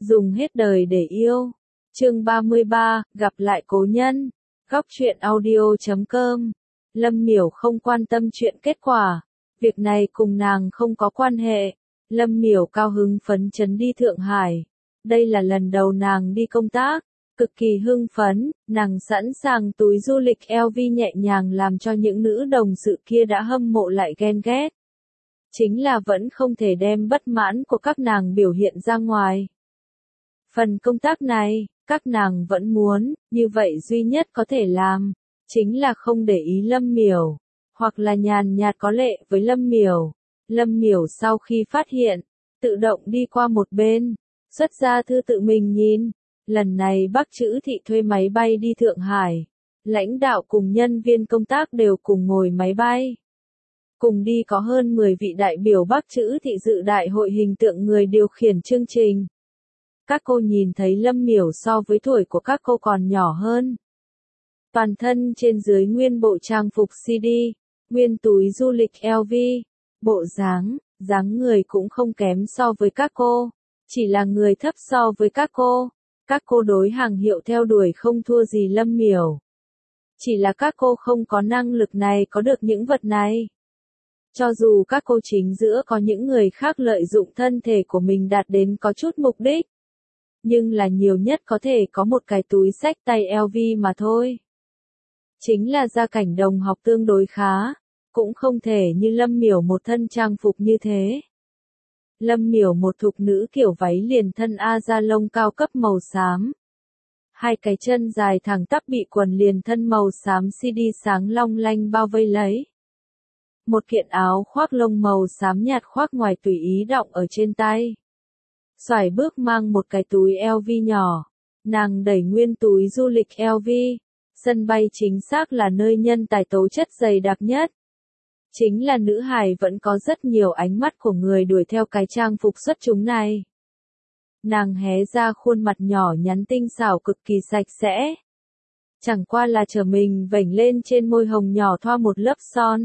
Dùng hết đời để yêu. Chương 33, gặp lại cố nhân. Góc truyện audio.com. Lâm Miểu không quan tâm chuyện kết quả. Việc này cùng nàng không có quan hệ. Lâm Miểu cao hứng phấn chấn đi Thượng Hải. Đây là lần đầu nàng đi công tác. Cực kỳ hưng phấn, nàng sẵn sàng túi du lịch LV nhẹ nhàng làm cho những nữ đồng sự kia đã hâm mộ lại ghen ghét. Chính là vẫn không thể đem bất mãn của các nàng biểu hiện ra ngoài. Phần công tác này, các nàng vẫn muốn, như vậy duy nhất có thể làm, chính là không để ý Lâm Miểu, hoặc là nhàn nhạt có lệ với Lâm Miểu. Lâm Miểu sau khi phát hiện, tự động đi qua một bên, xuất ra thư tự mình nhìn. Lần này Bắc Trữ Thị thuê máy bay đi Thượng Hải. Lãnh đạo cùng nhân viên công tác đều cùng ngồi máy bay. Cùng đi có hơn 10 vị đại biểu Bắc Trữ Thị dự đại hội hình tượng người điều khiển chương trình. Các cô nhìn thấy Lâm Miểu so với tuổi của các cô còn nhỏ hơn. Toàn thân trên dưới nguyên bộ trang phục CD, nguyên túi du lịch LV, bộ dáng người cũng không kém so với các cô, chỉ là người thấp so với các cô. Các cô đối hàng hiệu theo đuổi không thua gì Lâm Miểu. Chỉ là các cô không có năng lực này có được những vật này. Cho dù các cô chính giữa có những người khác lợi dụng thân thể của mình đạt đến có chút mục đích. Nhưng là nhiều nhất có thể có một cái túi xách tay LV mà thôi. Chính là gia cảnh đồng học tương đối khá. Cũng không thể như Lâm Miểu một thân trang phục như thế. Lâm Miểu một thục nữ kiểu váy liền thân a da lông cao cấp màu xám. Hai cái chân dài thẳng tắp bị quần liền thân màu xám CD sáng long lanh bao vây lấy. Một kiện áo khoác lông màu xám nhạt khoác ngoài tùy ý đọng ở trên tay. Xoải bước mang một cái túi LV nhỏ. Nàng đẩy nguyên túi du lịch LV. Sân bay chính xác là nơi nhân tài tố chất dày đặc nhất. Chính là nữ hài vẫn có rất nhiều ánh mắt của người đuổi theo cái trang phục xuất chúng này. Nàng hé ra khuôn mặt nhỏ nhắn tinh xảo cực kỳ sạch sẽ. Chẳng qua là chờ mình vểnh lên trên môi hồng nhỏ thoa một lớp son.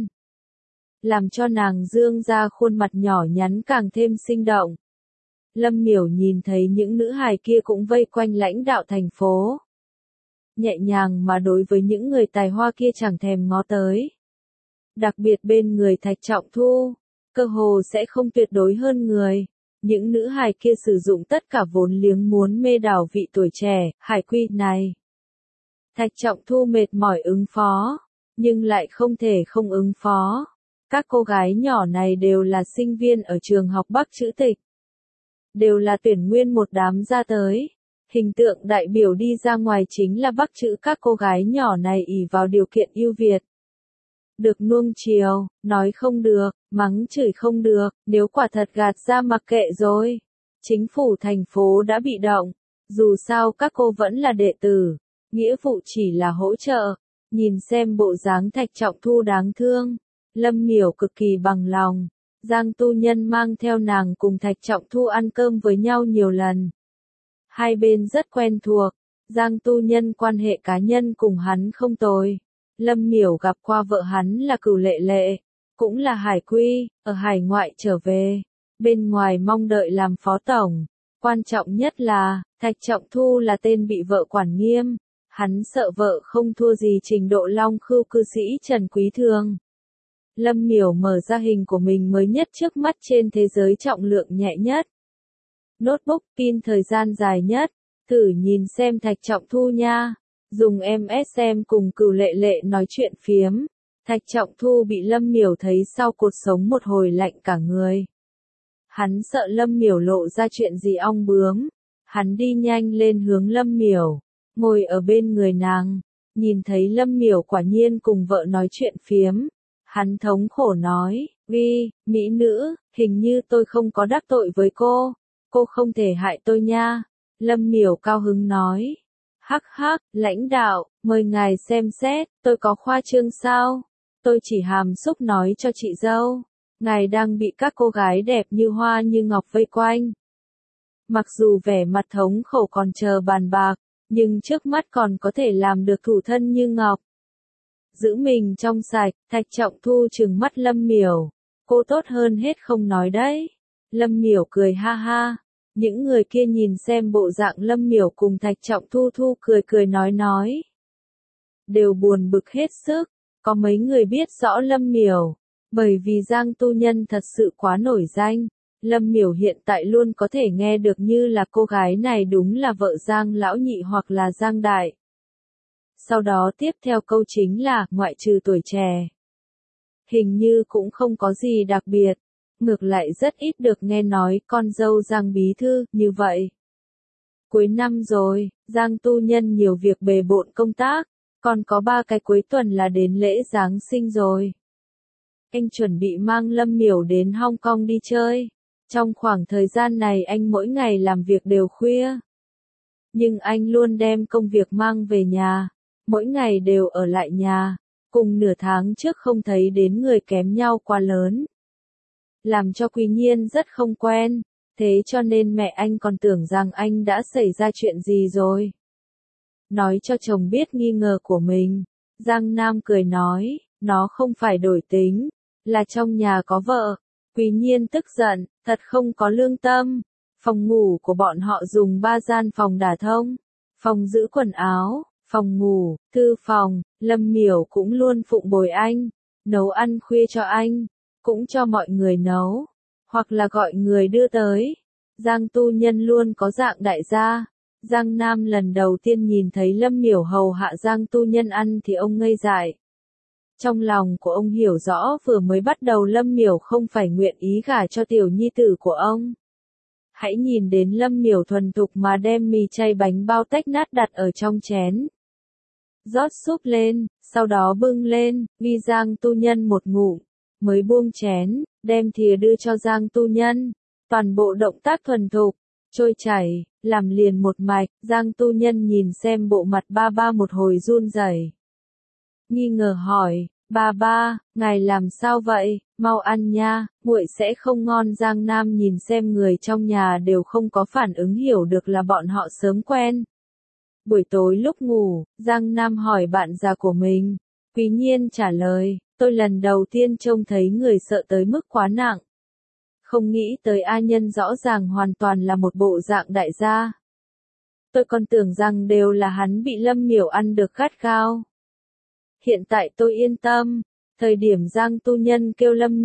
Làm cho nàng dương ra khuôn mặt nhỏ nhắn càng thêm sinh động. Lâm Miểu nhìn thấy những nữ hài kia cũng vây quanh lãnh đạo thành phố. Nhẹ nhàng mà đối với những người tài hoa kia chẳng thèm ngó tới. Đặc biệt bên người Thạch Trọng Thu, cơ hồ sẽ không tuyệt đối hơn người. Những nữ hài kia sử dụng tất cả vốn liếng muốn mê đảo vị tuổi trẻ, hải quy này. Thạch Trọng Thu mệt mỏi ứng phó, nhưng lại không thể không ứng phó. Các cô gái nhỏ này đều là sinh viên ở trường học Bắc Trữ Tịch. Đều là tuyển nguyên một đám ra tới. Hình tượng đại biểu đi ra ngoài chính là Bắc Trữ các cô gái nhỏ này ỷ vào điều kiện ưu việt. Được nuông chiều, nói không được, mắng chửi không được, nếu quả thật gạt ra mặc kệ rồi. Chính phủ thành phố đã bị động, dù sao các cô vẫn là đệ tử, nghĩa vụ chỉ là hỗ trợ. Nhìn xem bộ dáng Thạch Trọng Thu đáng thương, Lâm Miểu cực kỳ bằng lòng. Giang Tu Nhân mang theo nàng cùng Thạch Trọng Thu ăn cơm với nhau nhiều lần. Hai bên rất quen thuộc, Giang Tu Nhân quan hệ cá nhân cùng hắn không tồi. Lâm Miểu gặp qua vợ hắn là Cửu Lệ Lệ, cũng là hải quy, ở hải ngoại trở về. Bên ngoài mong đợi làm phó tổng. Quan trọng nhất là, Thạch Trọng Thu là tên bị vợ quản nghiêm. Hắn sợ vợ không thua gì trình độ Long Khưu cư sĩ Trần Quý Thường. Lâm Miểu mở ra hình của mình mới nhất trước mắt trên thế giới trọng lượng nhẹ nhất. Notebook pin thời gian dài nhất. Thử nhìn xem Thạch Trọng Thu nha. Dùng MSM cùng Cửu Lệ Lệ nói chuyện phiếm. Thạch Trọng Thu bị Lâm Miểu thấy sau cột sống một hồi lạnh cả người. Hắn sợ Lâm Miểu lộ ra chuyện gì ong bướm. Hắn đi nhanh lên hướng Lâm Miểu, ngồi ở bên người nàng. Nhìn thấy Lâm Miểu quả nhiên cùng vợ nói chuyện phiếm. Hắn thống khổ nói, mỹ nữ, hình như tôi không có đắc tội với cô không thể hại tôi nha. Lâm Miểu cao hứng nói. Hắc hắc, lãnh đạo, mời ngài xem xét, tôi có khoa trương sao? Tôi chỉ hàm xúc nói cho chị dâu. Ngài đang bị các cô gái đẹp như hoa như ngọc vây quanh. Mặc dù vẻ mặt thống khổ còn chờ bàn bạc, nhưng trước mắt còn có thể làm được thủ thân như ngọc. Giữ mình trong sạch, Thạch Trọng Thu trừng mắt Lâm Miểu. Cô tốt hơn hết không nói đấy. Lâm Miểu cười ha ha. Những người kia nhìn xem bộ dạng Lâm Miểu cùng Thạch Trọng Thu Thu cười cười nói. Đều buồn bực hết sức, có mấy người biết rõ Lâm Miểu, bởi vì Giang Tu Nhân thật sự quá nổi danh. Lâm Miểu hiện tại luôn có thể nghe được như là cô gái này đúng là vợ Giang Lão Nhị hoặc là Giang Đại. Sau đó tiếp theo câu chính là, ngoại trừ tuổi trẻ. Hình như cũng không có gì đặc biệt, ngược lại rất ít được nghe nói con dâu Giang Bí Thư, như vậy. Cuối năm rồi, Giang Tu Nhân nhiều việc bề bộn công tác, còn có 3 cái cuối tuần là đến lễ Giáng sinh rồi. Anh chuẩn bị mang Lâm Miểu đến Hong Kong đi chơi. Trong khoảng thời gian này anh mỗi ngày làm việc đều khuya. Nhưng anh luôn đem công việc mang về nhà, mỗi ngày đều ở lại nhà, cùng nửa tháng trước không thấy đến người kém nhau quá lớn. Làm cho Quý Nhiên rất không quen, thế cho nên mẹ anh còn tưởng rằng anh đã xảy ra chuyện gì rồi. Nói cho chồng biết nghi ngờ của mình, Giang Nam cười nói, nó không phải đổi tính, là trong nhà có vợ. Quý Nhiên tức giận, thật không có lương tâm. Phòng ngủ của bọn họ dùng 3 gian phòng đả thông, phòng giữ quần áo, phòng ngủ, thư phòng. Lâm Miểu cũng luôn phụng bồi anh, nấu ăn khuya cho anh, cũng cho mọi người nấu, hoặc là gọi người đưa tới. Giang Tu Nhân luôn có dạng đại gia. Giang Nam lần đầu tiên nhìn thấy Lâm Miểu hầu hạ Giang Tu Nhân ăn thì ông ngây dại. Trong lòng của ông hiểu rõ vừa mới bắt đầu Lâm Miểu không phải nguyện ý gả cho tiểu nhi tử của ông. Hãy nhìn đến Lâm Miểu thuần thục mà đem mì chay bánh bao tách nát đặt ở trong chén. Rót súp lên, sau đó bưng lên, ghi Giang Tu Nhân một ngụm, mới buông chén, đem thìa đưa cho Giang Tu Nhân. Toàn bộ động tác thuần thục, trôi chảy, làm liền một mạch. Giang Tu Nhân nhìn xem bộ mặt ba ba một hồi run rẩy, nghi ngờ hỏi, ba, ngài làm sao vậy, mau ăn nha, nguội sẽ không ngon. Giang Nam nhìn xem người trong nhà đều không có phản ứng, hiểu được là bọn họ sớm quen. Buổi tối lúc ngủ, Giang Nam hỏi bạn già của mình. Quý Nhiên trả lời, tôi lần đầu tiên trông thấy người sợ tới mức quá nặng. Không nghĩ tới A Nhân rõ ràng hoàn toàn là một bộ dạng đại gia. Tôi còn tưởng rằng đều là hắn bị Lâm Miểu ăn được gắt gao. Hiện tại tôi yên tâm. Thời điểm Giang Tu Nhân kêu Lâm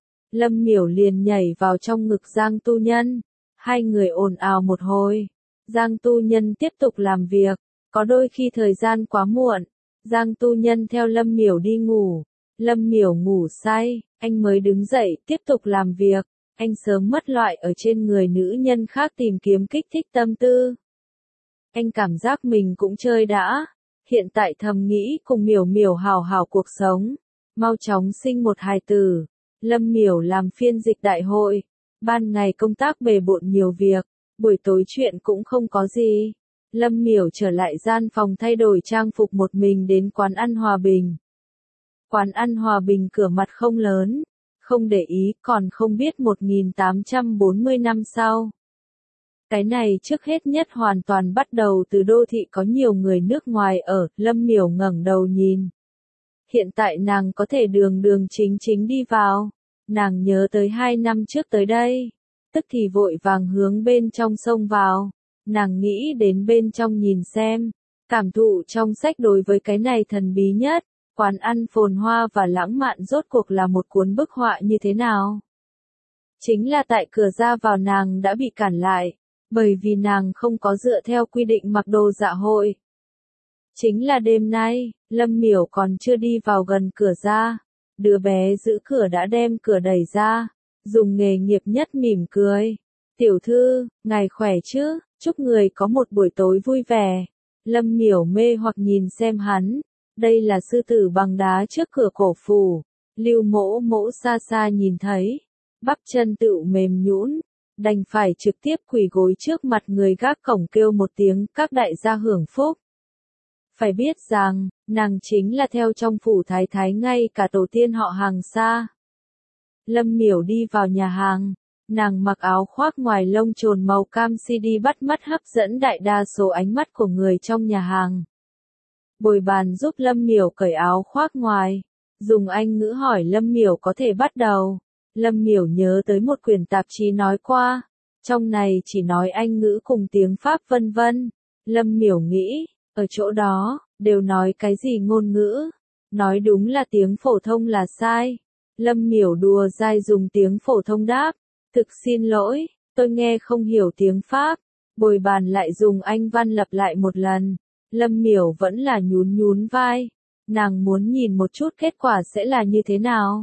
Miểu liền nhảy vào trong ngực Giang Tu Nhân. Hai người ồn ào một hồi. Giang Tu Nhân tiếp tục làm việc. Có đôi khi thời gian quá muộn, Giang Tu Nhân theo Lâm Miểu đi ngủ. Lâm Miểu ngủ say, anh mới đứng dậy tiếp tục làm việc. Anh sớm mất loại ở trên người nữ nhân khác tìm kiếm kích thích tâm tư. Anh cảm giác mình cũng chơi đã. Hiện tại thầm nghĩ cùng Miểu hào hào cuộc sống. Mau chóng sinh một hài tử. Lâm Miểu làm phiên dịch đại hội. Ban ngày công tác bề bộn nhiều việc. Buổi tối chuyện cũng không có gì. Lâm Miểu trở lại gian phòng thay đổi trang phục một mình đến quán ăn Hòa Bình. Quán ăn Hòa Bình cửa mặt không lớn. Không để ý còn không biết 1840 năm sau. Cái này trước hết nhất hoàn toàn bắt đầu từ đô thị có nhiều người nước ngoài ở. Lâm Miểu ngẩng đầu nhìn. Hiện tại nàng có thể đường chính đi vào. Nàng nhớ tới 2 năm trước tới đây. Tức thì vội vàng hướng bên trong xông vào. Nàng nghĩ đến bên trong nhìn xem. Cảm thụ trong sách đối với cái này thần bí nhất. Quán ăn phồn hoa và lãng mạn rốt cuộc là một cuốn bức họa như thế nào? Chính là tại cửa ra vào nàng đã bị cản lại. Bởi vì nàng không có dựa theo quy định mặc đồ dạ hội. Chính là đêm nay, Lâm Miểu còn chưa đi vào gần cửa ra. Đứa bé giữ cửa đã đem cửa đẩy ra. Dùng nghề nghiệp nhất mỉm cười. Tiểu thư, ngài khỏe chứ? Chúc người có một buổi tối vui vẻ. Lâm Miểu mê hoặc nhìn xem hắn. Đây là sư tử bằng đá trước cửa cổ phủ. Lưu Mỗ xa xa nhìn thấy. Bắp chân tựu mềm nhũn, đành phải trực tiếp quỳ gối trước mặt người gác cổng kêu một tiếng các đại gia hưởng phúc. Phải biết rằng, nàng chính là theo trong phủ thái thái ngay cả tổ tiên họ Hàng xa. Lâm Miểu đi vào nhà hàng. Nàng mặc áo khoác ngoài lông trồn màu cam CD bắt mắt hấp dẫn đại đa số ánh mắt của người trong nhà hàng. Bồi bàn giúp Lâm Miểu cởi áo khoác ngoài. Dùng Anh ngữ hỏi Lâm Miểu có thể bắt đầu. Lâm Miểu nhớ tới một quyển tạp chí nói qua. Trong này chỉ nói Anh ngữ cùng tiếng Pháp vân vân. Lâm Miểu nghĩ, ở chỗ đó, đều nói cái gì ngôn ngữ? Nói đúng là tiếng phổ thông là sai. Lâm Miểu đùa dai dùng tiếng phổ thông đáp. Thực xin lỗi, tôi nghe không hiểu tiếng Pháp. Bồi bàn lại dùng Anh văn lặp lại một lần. Lâm Miểu vẫn là nhún nhún vai. Nàng muốn nhìn một chút kết quả sẽ là như thế nào.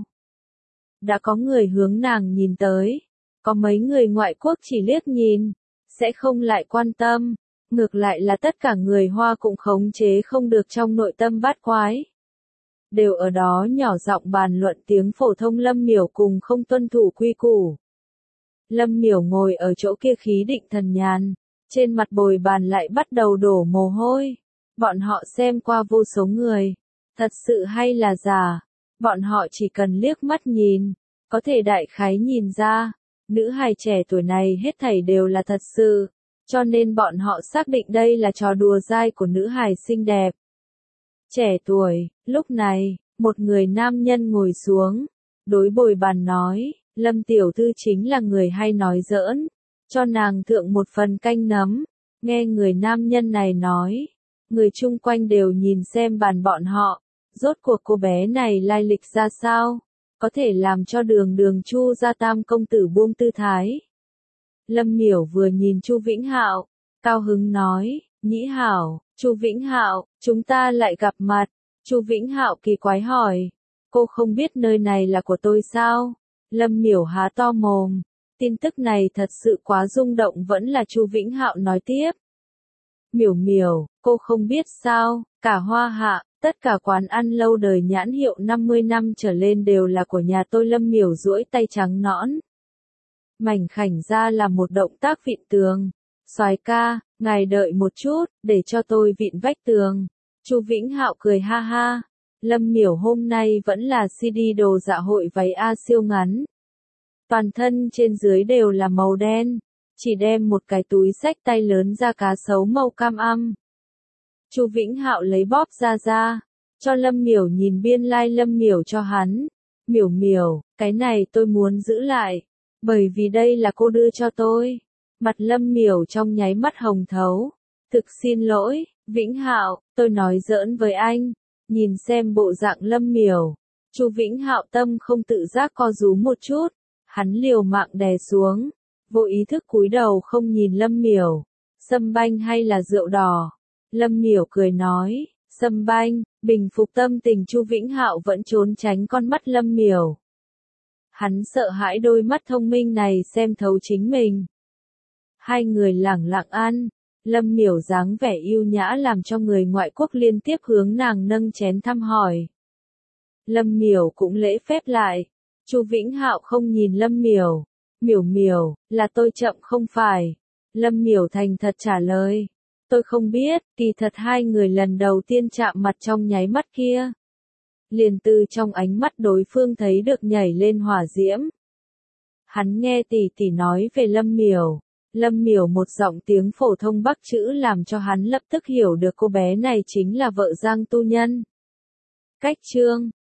Đã có người hướng nàng nhìn tới. Có mấy người ngoại quốc chỉ liếc nhìn, sẽ không lại quan tâm. Ngược lại là tất cả người Hoa cũng khống chế không được trong nội tâm bát quái. Đều ở đó nhỏ giọng bàn luận tiếng phổ thông. Lâm Miểu cùng không tuân thủ quy củ. Lâm Miểu ngồi ở chỗ kia khí định thần nhàn, trên mặt bồi bàn lại bắt đầu đổ mồ hôi. Bọn họ xem qua vô số người, thật sự hay là giả, bọn họ chỉ cần liếc mắt nhìn, có thể đại khái nhìn ra, nữ hài trẻ tuổi này hết thảy đều là thật sự, cho nên bọn họ xác định đây là trò đùa dai của nữ hài xinh đẹp. Trẻ tuổi, lúc này, một người nam nhân ngồi xuống, đối bồi bàn nói, Lâm tiểu thư chính là người hay nói giỡn, cho nàng thượng một phần canh nấm. Nghe người nam nhân này nói, người chung quanh đều nhìn xem bàn bọn họ, rốt cuộc cô bé này lai lịch ra sao, có thể làm cho Đường Đường Chu gia tam công tử buông tư thái. Lâm Miểu vừa nhìn Chu Vĩnh Hạo, cao hứng nói, Nhĩ Hảo, Chu Vĩnh Hạo, chúng ta lại gặp mặt. Chu Vĩnh Hạo kỳ quái hỏi, cô không biết nơi này là của tôi sao? Lâm Miểu há to mồm, tin tức này thật sự quá rung động. Vẫn là Chu Vĩnh Hạo nói tiếp. Miểu Miểu, cô không biết sao, cả Hoa Hạ, tất cả quán ăn lâu đời nhãn hiệu 50 năm trở lên đều là của nhà tôi. Lâm Miểu duỗi tay trắng nõn, mảnh khảnh ra là một động tác vịn tường. Soái ca, ngài đợi một chút, để cho tôi vịn vách tường. Chu Vĩnh Hạo cười ha ha. Lâm Miểu hôm nay vẫn là CD đồ dạ hội váy A siêu ngắn. Toàn thân trên dưới đều là màu đen, chỉ đem một cái túi xách tay lớn da cá sấu màu cam âm. Chu Vĩnh Hạo lấy bóp ra, cho Lâm Miểu nhìn biên lai. Lâm Miểu cho hắn. Miểu Miểu, cái này tôi muốn giữ lại, bởi vì đây là cô đưa cho tôi. Mặt Lâm Miểu trong nháy mắt hồng thấu. Thực xin lỗi, Vĩnh Hạo, tôi nói giỡn với anh. Nhìn xem bộ dạng Lâm Miểu, Chu Vĩnh Hạo tâm không tự giác co rúm một chút, hắn liều mạng đè xuống, vô ý thức cúi đầu không nhìn Lâm Miểu. Sâm banh hay là rượu đỏ? Lâm Miểu cười nói, sâm banh. Bình phục tâm tình, Chu Vĩnh Hạo vẫn trốn tránh con mắt Lâm Miểu. Hắn sợ hãi đôi mắt thông minh này xem thấu chính mình. Hai người lẳng lặng ăn. Lâm Miểu dáng vẻ yêu nhã làm cho người ngoại quốc liên tiếp hướng nàng nâng chén thăm hỏi. Lâm Miểu cũng lễ phép lại. Chu Vĩnh Hạo không nhìn Lâm Miểu. Miểu Miểu, là tôi chậm không phải? Lâm Miểu thành thật trả lời. Tôi không biết, kỳ thật hai người lần đầu tiên chạm mặt trong nháy mắt kia. Liền từ trong ánh mắt đối phương thấy được nhảy lên hỏa diễm. Hắn nghe tỷ tỷ nói về Lâm Miểu. Lâm Miểu một giọng tiếng phổ thông Bắc chữ làm cho hắn lập tức hiểu được cô bé này chính là vợ Giang Tu Nhân. Cách chương